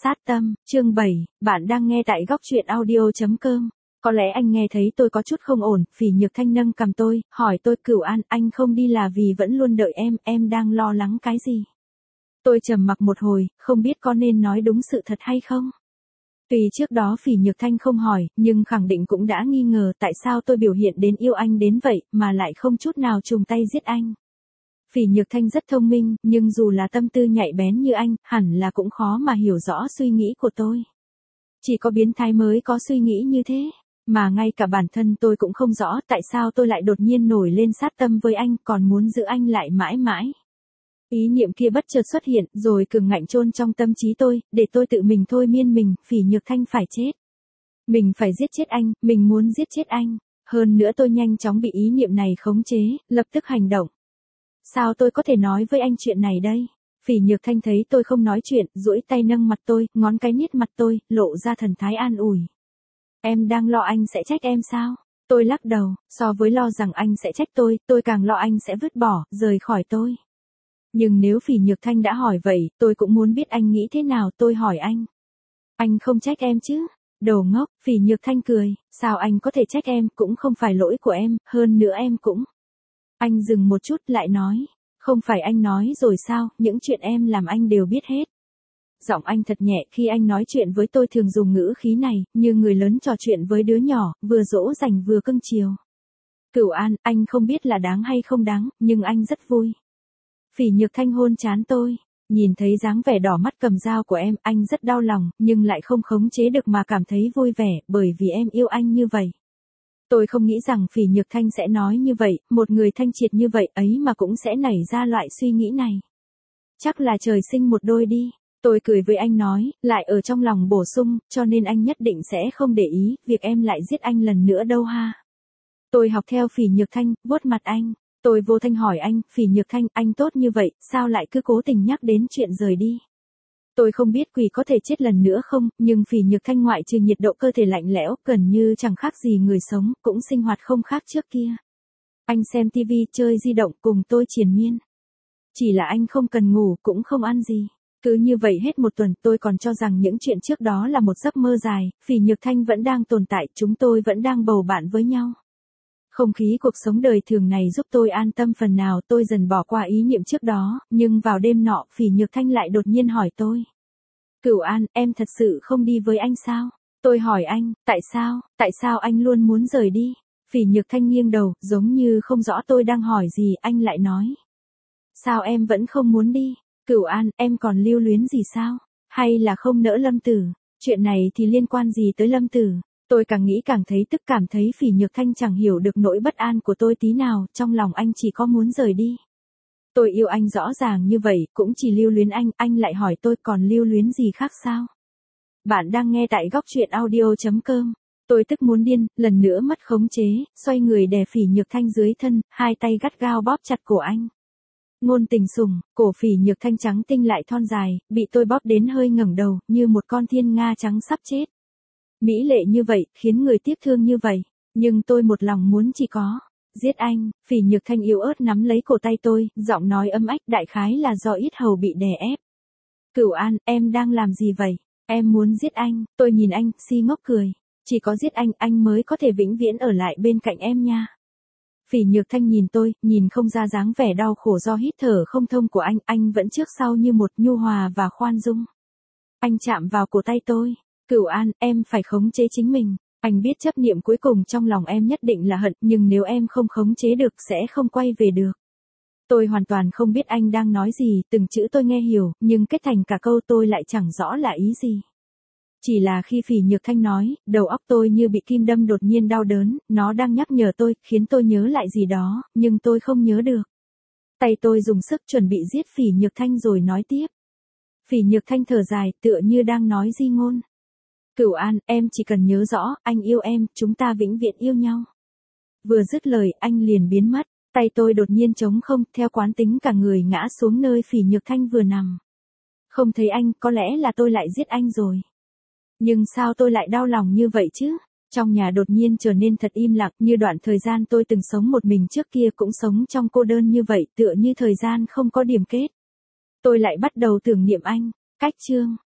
Sát tâm, chương 7, bạn đang nghe tại góc truyện audio.com. Có lẽ anh nghe thấy tôi có chút không ổn, Phỉ Nhược Thanh nâng cằm tôi, hỏi tôi Cửu An, anh không đi là vì vẫn luôn đợi em đang lo lắng cái gì? Tôi trầm mặc một hồi, không biết có nên nói đúng sự thật hay không? Tuy trước đó Phỉ Nhược Thanh không hỏi, nhưng khẳng định cũng đã nghi ngờ tại sao tôi biểu hiện đến yêu anh đến vậy, mà lại không chút nào trùng tay giết anh. Phỉ Nhược Thanh rất thông minh, nhưng dù là tâm tư nhạy bén như anh, hẳn là cũng khó mà hiểu rõ suy nghĩ của tôi. Chỉ có biến thái mới có suy nghĩ như thế, mà ngay cả bản thân tôi cũng không rõ tại sao tôi lại đột nhiên nổi lên sát tâm với anh, còn muốn giữ anh lại mãi mãi. Ý niệm kia bất chợt xuất hiện, rồi cường ngạnh chôn trong tâm trí tôi, để tôi tự mình thôi miên mình, Phỉ Nhược Thanh phải chết. Mình phải giết chết anh, mình muốn giết chết anh. Hơn nữa tôi nhanh chóng bị ý niệm này khống chế, lập tức hành động. Sao tôi có thể nói với anh chuyện này đây? Phỉ Nhược Thanh thấy tôi không nói chuyện, duỗi tay nâng mặt tôi, ngón cái niết mặt tôi, lộ ra thần thái an ủi. Em đang lo anh sẽ trách em sao? Tôi lắc đầu, so với lo rằng anh sẽ trách tôi càng lo anh sẽ vứt bỏ, rời khỏi tôi. Nhưng nếu Phỉ Nhược Thanh đã hỏi vậy, tôi cũng muốn biết anh nghĩ thế nào, tôi hỏi anh. Anh không trách em chứ? Đồ ngốc, Phỉ Nhược Thanh cười, sao anh có thể trách em, cũng không phải lỗi của em, hơn nữa em cũng. Anh dừng một chút lại nói, không phải anh nói rồi sao, những chuyện em làm anh đều biết hết. Giọng anh thật nhẹ, khi anh nói chuyện với tôi thường dùng ngữ khí này, như người lớn trò chuyện với đứa nhỏ, vừa dỗ dành vừa cưng chiều. Cửu An, anh không biết là đáng hay không đáng, nhưng anh rất vui. Phỉ Nhược Thanh hôn trán tôi, nhìn thấy dáng vẻ đỏ mắt cầm dao của em, anh rất đau lòng, nhưng lại không khống chế được mà cảm thấy vui vẻ, bởi vì em yêu anh như vậy. Tôi không nghĩ rằng Phỉ Nhược Thanh sẽ nói như vậy, một người thanh triệt như vậy ấy mà cũng sẽ nảy ra loại suy nghĩ này. Chắc là trời sinh một đôi đi. Tôi cười với anh nói, lại ở trong lòng bổ sung, cho nên anh nhất định sẽ không để ý, việc em lại giết anh lần nữa đâu ha. Tôi học theo Phỉ Nhược Thanh, vuốt mặt anh. Tôi vô thanh hỏi anh, Phỉ Nhược Thanh, anh tốt như vậy, sao lại cứ cố tình nhắc đến chuyện rời đi? Tôi không biết quỷ có thể chết lần nữa không, nhưng Phỉ Nhược Thanh ngoại trừ nhiệt độ cơ thể lạnh lẽo, gần như chẳng khác gì người sống, cũng sinh hoạt không khác trước kia. Anh xem tivi, chơi di động cùng tôi triền miên. Chỉ là anh không cần ngủ, cũng không ăn gì. Cứ như vậy hết một tuần, tôi còn cho rằng những chuyện trước đó là một giấc mơ dài, Phỉ Nhược Thanh vẫn đang tồn tại, chúng tôi vẫn đang bầu bạn với nhau. Không khí cuộc sống đời thường này giúp tôi an tâm phần nào, tôi dần bỏ qua ý niệm trước đó, nhưng vào đêm nọ, Phỉ Nhược Thanh lại đột nhiên hỏi tôi. Cửu An, em thật sự không đi với anh sao? Tôi hỏi anh, tại sao anh luôn muốn rời đi? Phỉ Nhược Thanh nghiêng đầu, giống như không rõ tôi đang hỏi gì, anh lại nói. Sao em vẫn không muốn đi? Cửu An, em còn lưu luyến gì sao? Hay là không nỡ Lâm Tử? Chuyện này thì liên quan gì tới Lâm Tử? Tôi càng nghĩ càng thấy tức, cảm thấy Phỉ Nhược Thanh chẳng hiểu được nỗi bất an của tôi tí nào, trong lòng anh chỉ có muốn rời đi. Tôi yêu anh rõ ràng như vậy, cũng chỉ lưu luyến anh lại hỏi tôi còn lưu luyến gì khác sao? Bạn đang nghe tại góc truyện audio.com. Tôi tức muốn điên, lần nữa mất khống chế, xoay người đè Phỉ Nhược Thanh dưới thân, hai tay gắt gao bóp chặt cổ anh. Ngôn tình sủng, cổ Phỉ Nhược Thanh trắng tinh lại thon dài, bị tôi bóp đến hơi ngẩng đầu, như một con thiên nga trắng sắp chết. Mỹ lệ như vậy, khiến người tiếc thương như vậy, nhưng tôi một lòng muốn chỉ có giết anh. Phỉ Nhược Thanh yếu ớt nắm lấy cổ tay tôi, giọng nói ấm ách, đại khái là do yết hầu bị đè ép. Cửu An, em đang làm gì vậy? Em muốn giết anh. Tôi nhìn anh, si ngốc cười. Chỉ có giết anh mới có thể vĩnh viễn ở lại bên cạnh em nha. Phỉ Nhược Thanh nhìn tôi, nhìn không ra dáng vẻ đau khổ do hít thở không thông của anh vẫn trước sau như một, nhu hòa và khoan dung. Anh chạm vào cổ tay tôi. Cửu An, em phải khống chế chính mình. Anh biết chấp niệm cuối cùng trong lòng em nhất định là hận, nhưng nếu em không khống chế được sẽ không quay về được. Tôi hoàn toàn không biết anh đang nói gì, từng chữ tôi nghe hiểu, nhưng kết thành cả câu tôi lại chẳng rõ là ý gì. Chỉ là khi Phỉ Nhược Thanh nói, đầu óc tôi như bị kim đâm đột nhiên đau đớn, nó đang nhắc nhở tôi, khiến tôi nhớ lại gì đó, nhưng tôi không nhớ được. Tay tôi dùng sức chuẩn bị giết Phỉ Nhược Thanh rồi nói tiếp. Phỉ Nhược Thanh thở dài, tựa như đang nói di ngôn. Cửu An, em chỉ cần nhớ rõ, anh yêu em, chúng ta vĩnh viễn yêu nhau. Vừa dứt lời, anh liền biến mất, tay tôi đột nhiên trống không, theo quán tính cả người ngã xuống nơi Phỉ Nhược Thanh vừa nằm. Không thấy anh, có lẽ là tôi lại giết anh rồi. Nhưng sao tôi lại đau lòng như vậy chứ? Trong nhà đột nhiên trở nên thật im lặng, như đoạn thời gian tôi từng sống một mình trước kia cũng sống trong cô đơn như vậy, tựa như thời gian không có điểm kết. Tôi lại bắt đầu tưởng niệm anh. Cách chương